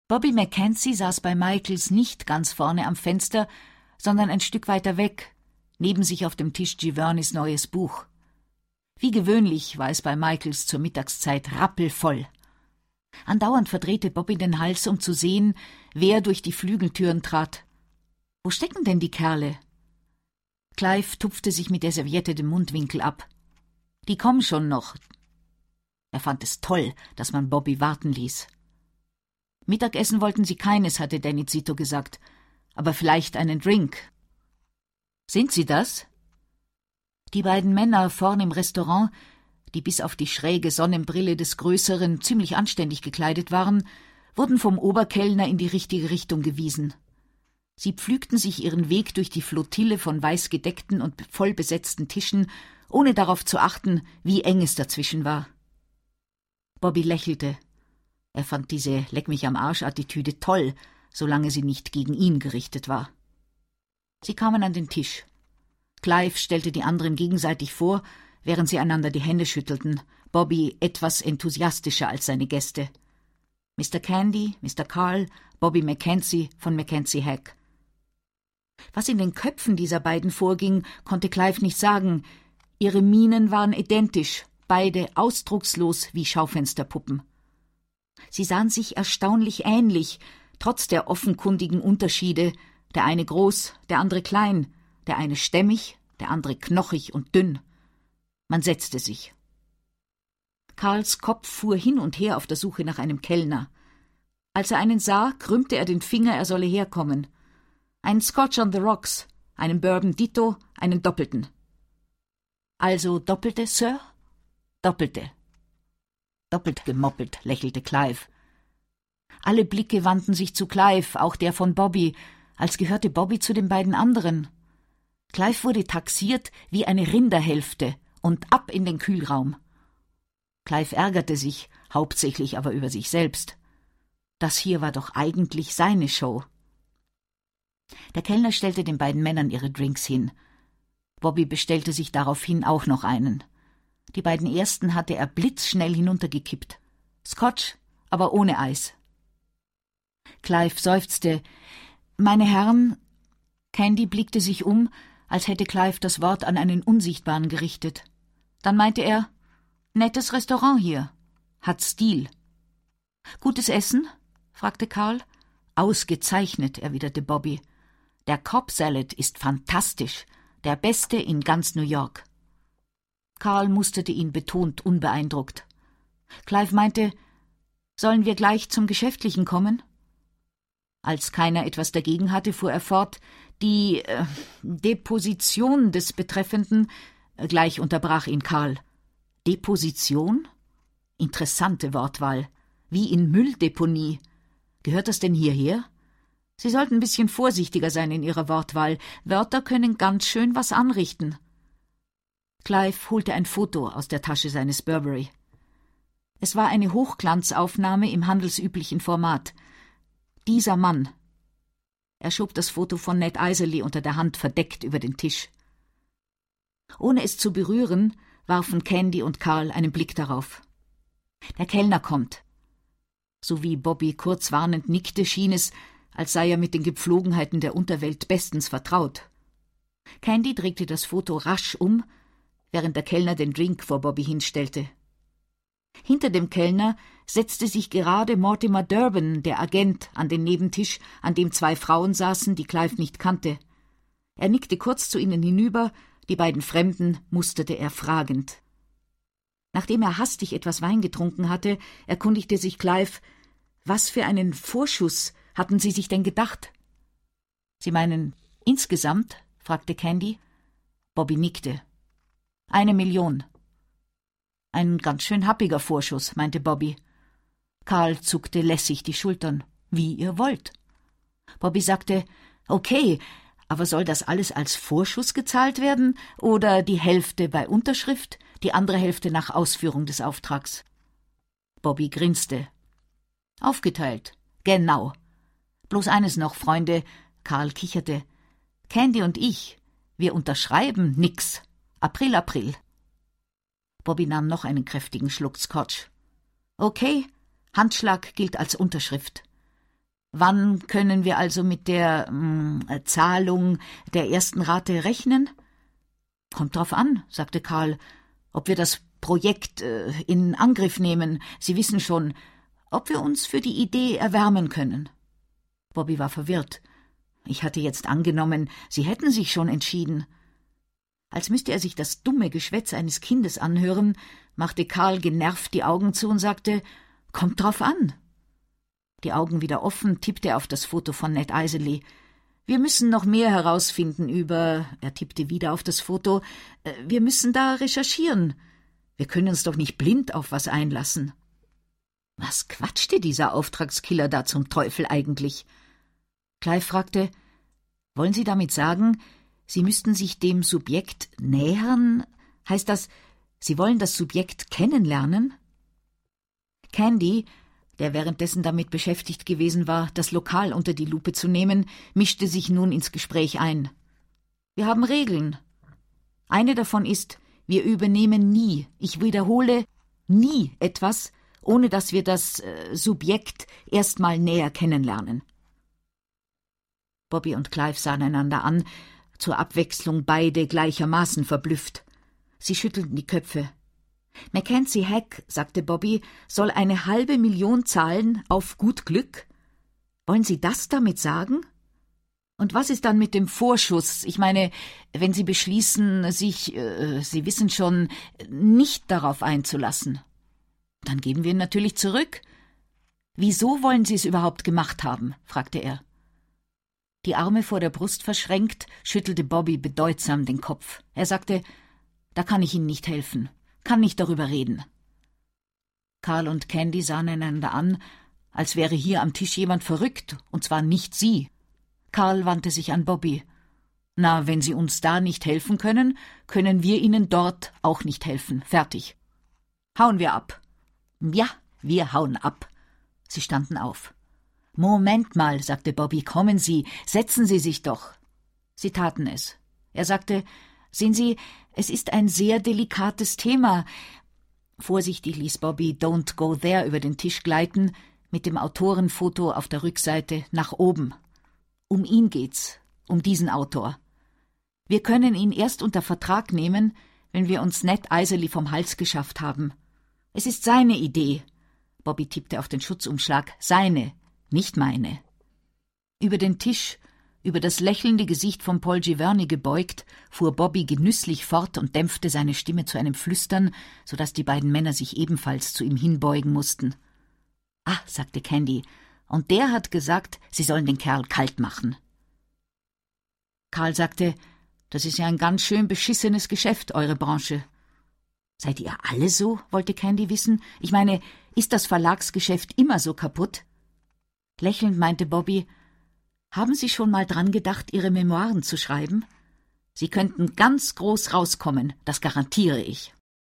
Bobby Mackenzie saß bei Michaels nicht ganz vorne am Fenster, sondern ein Stück weiter weg, neben sich auf dem Tisch Giverneys neues Buch. Wie gewöhnlich war es bei Michaels zur Mittagszeit rappelvoll. Andauernd verdrehte Bobby den Hals, um zu sehen, wer durch die Flügeltüren trat. Wo stecken denn die Kerle? Clive tupfte sich mit der Serviette den Mundwinkel ab. Die kommen schon noch. Er fand es toll, dass man Bobby warten ließ. Mittagessen wollten sie keines, hatte Danny Zito gesagt, aber vielleicht einen Drink. Sind Sie das? Die beiden Männer vorn im Restaurant, die bis auf die schräge Sonnenbrille des Größeren ziemlich anständig gekleidet waren, wurden vom Oberkellner in die richtige Richtung gewiesen. Sie pflügten sich ihren Weg durch die Flottille von weiß gedeckten und voll besetzten Tischen, ohne darauf zu achten, wie eng es dazwischen war. Bobby lächelte. Er fand diese Leck-mich-am-Arsch-Attitüde toll, solange sie nicht gegen ihn gerichtet war. Sie kamen an den Tisch. Clive stellte die anderen gegenseitig vor, während sie einander die Hände schüttelten, Bobby etwas enthusiastischer als seine Gäste. Mr. Candy, Mr. Carl, Bobby Mackenzie von Mackenzie Hack. Was in den Köpfen dieser beiden vorging, konnte Clive nicht sagen. Ihre Mienen waren identisch, beide ausdruckslos wie Schaufensterpuppen. Sie sahen sich erstaunlich ähnlich, trotz der offenkundigen Unterschiede, der eine groß, der andere klein, der eine stämmig, der andere knochig und dünn. Man setzte sich. Carls Kopf fuhr hin und her auf der Suche nach einem Kellner. Als er einen sah, krümmte er den Finger, er solle herkommen. Einen Scotch on the Rocks, einen Bourbon Ditto, einen Doppelten. Also Doppelte, Sir? Doppelte. Doppelt gemoppelt, lächelte Clive. Alle Blicke wandten sich zu Clive, auch der von Bobby, als gehörte Bobby zu den beiden anderen. Clive wurde taxiert wie eine Rinderhälfte und ab in den Kühlraum. Clive ärgerte sich, hauptsächlich aber über sich selbst. Das hier war doch eigentlich seine Show. Der Kellner stellte den beiden Männern ihre Drinks hin. Bobby bestellte sich daraufhin auch noch einen. Die beiden ersten hatte er blitzschnell hinuntergekippt. Scotch, aber ohne Eis. Clive seufzte. »Meine Herren«, Candy blickte sich um, als hätte Clive das Wort an einen Unsichtbaren gerichtet. Dann meinte er, »Nettes Restaurant hier. Hat Stil.« »Gutes Essen?« fragte Carl. »Ausgezeichnet«, erwiderte Bobby. »Der Cobb Salad ist fantastisch, der beste in ganz New York.« Carl musterte ihn betont unbeeindruckt. Clive meinte, »Sollen wir gleich zum Geschäftlichen kommen?« Als keiner etwas dagegen hatte, fuhr er fort, »Die Deposition des Betreffenden«, gleich unterbrach ihn Carl. »Deposition? Interessante Wortwahl. Wie in Mülldeponie. Gehört das denn hierher? Sie sollten ein bisschen vorsichtiger sein in Ihrer Wortwahl. Wörter können ganz schön was anrichten.« Clive holte ein Foto aus der Tasche seines Burberry. Es war eine Hochglanzaufnahme im handelsüblichen Format. Dieser Mann. Er schob das Foto von Ned Iserly unter der Hand verdeckt über den Tisch. Ohne es zu berühren, warfen Candy und Carl einen Blick darauf. »Der Kellner kommt.« So wie Bobby kurz warnend nickte, schien es, als sei er mit den Gepflogenheiten der Unterwelt bestens vertraut. Candy drehte das Foto rasch um, während der Kellner den Drink vor Bobby hinstellte. Hinter dem Kellner setzte sich gerade Mortimer Durbin, der Agent, an den Nebentisch, an dem zwei Frauen saßen, die Clive nicht kannte. Er nickte kurz zu ihnen hinüber, die beiden Fremden musterte er fragend. Nachdem er hastig etwas Wein getrunken hatte, erkundigte sich Clive, was für einen Vorschuss hatten Sie sich denn gedacht? »Sie meinen insgesamt?« fragte Candy. Bobby nickte. »1 Million.« »Ein ganz schön happiger Vorschuss«, meinte Bobby. Carl zuckte lässig die Schultern. »Wie ihr wollt.« Bobby sagte, »Okay, aber soll das alles als Vorschuss gezahlt werden oder die Hälfte bei Unterschrift, die andere Hälfte nach Ausführung des Auftrags?« Bobby grinste. »Aufgeteilt. Genau. Bloß eines noch, Freunde«, Carl kicherte. »Candy und ich, wir unterschreiben nix. April, April.« Bobby nahm noch einen kräftigen Schluck Scotch. »Okay, Handschlag gilt als Unterschrift. Wann können wir also mit der Zahlung der ersten Rate rechnen? Kommt drauf an, sagte Karl, ob wir das Projekt in Angriff nehmen. Sie wissen schon, ob wir uns für die Idee erwärmen können. Bobby war verwirrt. Ich hatte jetzt angenommen, Sie hätten sich schon entschieden. Als müsste er sich das dumme Geschwätz eines Kindes anhören, machte Karl genervt die Augen zu und sagte, »Kommt drauf an.« Die Augen wieder offen, tippte er auf das Foto von Ned Iserley. »Wir müssen noch mehr herausfinden über...« Er tippte wieder auf das Foto. »Wir müssen da recherchieren. Wir können uns doch nicht blind auf was einlassen.« Was quatschte dieser Auftragskiller da zum Teufel eigentlich? Clive fragte, »Wollen Sie damit sagen, Sie müssten sich dem Subjekt nähern? Heißt das, Sie wollen das Subjekt kennenlernen?« Candy, der währenddessen damit beschäftigt gewesen war, das Lokal unter die Lupe zu nehmen, mischte sich nun ins Gespräch ein. »Wir haben Regeln. Eine davon ist, wir übernehmen nie, ich wiederhole, nie etwas, ohne dass wir das Subjekt erst mal näher kennenlernen.« Bobby und Clive sahen einander an, zur Abwechslung beide gleichermaßen verblüfft. Sie schüttelten die Köpfe. »Mackenzie Hack«, sagte Bobby, »soll 500.000 zahlen auf gut Glück? Wollen Sie das damit sagen? Und was ist dann mit dem Vorschuss? Ich meine, wenn Sie beschließen, sich, Sie wissen schon, nicht darauf einzulassen. Dann geben wir ihn natürlich zurück.« »Wieso wollen Sie es überhaupt gemacht haben?« fragte er. Die Arme vor der Brust verschränkt, schüttelte Bobby bedeutsam den Kopf. Er sagte, »Da kann ich Ihnen nicht helfen, kann nicht darüber reden.« Karl und Candy sahen einander an, als wäre hier am Tisch jemand verrückt, und zwar nicht sie. Karl wandte sich an Bobby. »Na, wenn Sie uns da nicht helfen können, können wir Ihnen dort auch nicht helfen. Fertig. Hauen wir ab.« »Ja, wir hauen ab.« Sie standen auf. »Moment mal«, sagte Bobby, »kommen Sie, setzen Sie sich doch.« Sie taten es. Er sagte, »Sehen Sie, es ist ein sehr delikates Thema.« Vorsichtig ließ Bobby »Don't go there« über den Tisch gleiten, mit dem Autorenfoto auf der Rückseite nach oben. Um ihn geht's, um diesen Autor. Wir können ihn erst unter Vertrag nehmen, wenn wir uns Ned Iserley vom Hals geschafft haben. Es ist seine Idee. Bobby tippte auf den Schutzumschlag. Seine, nicht meine. Über den Tisch, über das lächelnde Gesicht von Paul Giverny gebeugt, fuhr Bobby genüsslich fort und dämpfte seine Stimme zu einem Flüstern, so dass die beiden Männer sich ebenfalls zu ihm hinbeugen mussten. »Ah«, sagte Candy, »und der hat gesagt, Sie sollen den Kerl kalt machen.« Karl sagte, »Das ist ja ein ganz schön beschissenes Geschäft, eure Branche.« »Seid ihr alle so?« wollte Candy wissen. »Ich meine, ist das Verlagsgeschäft immer so kaputt?« Lächelnd meinte Bobby, »Haben Sie schon mal dran gedacht, Ihre Memoiren zu schreiben? Sie könnten ganz groß rauskommen, das garantiere ich.«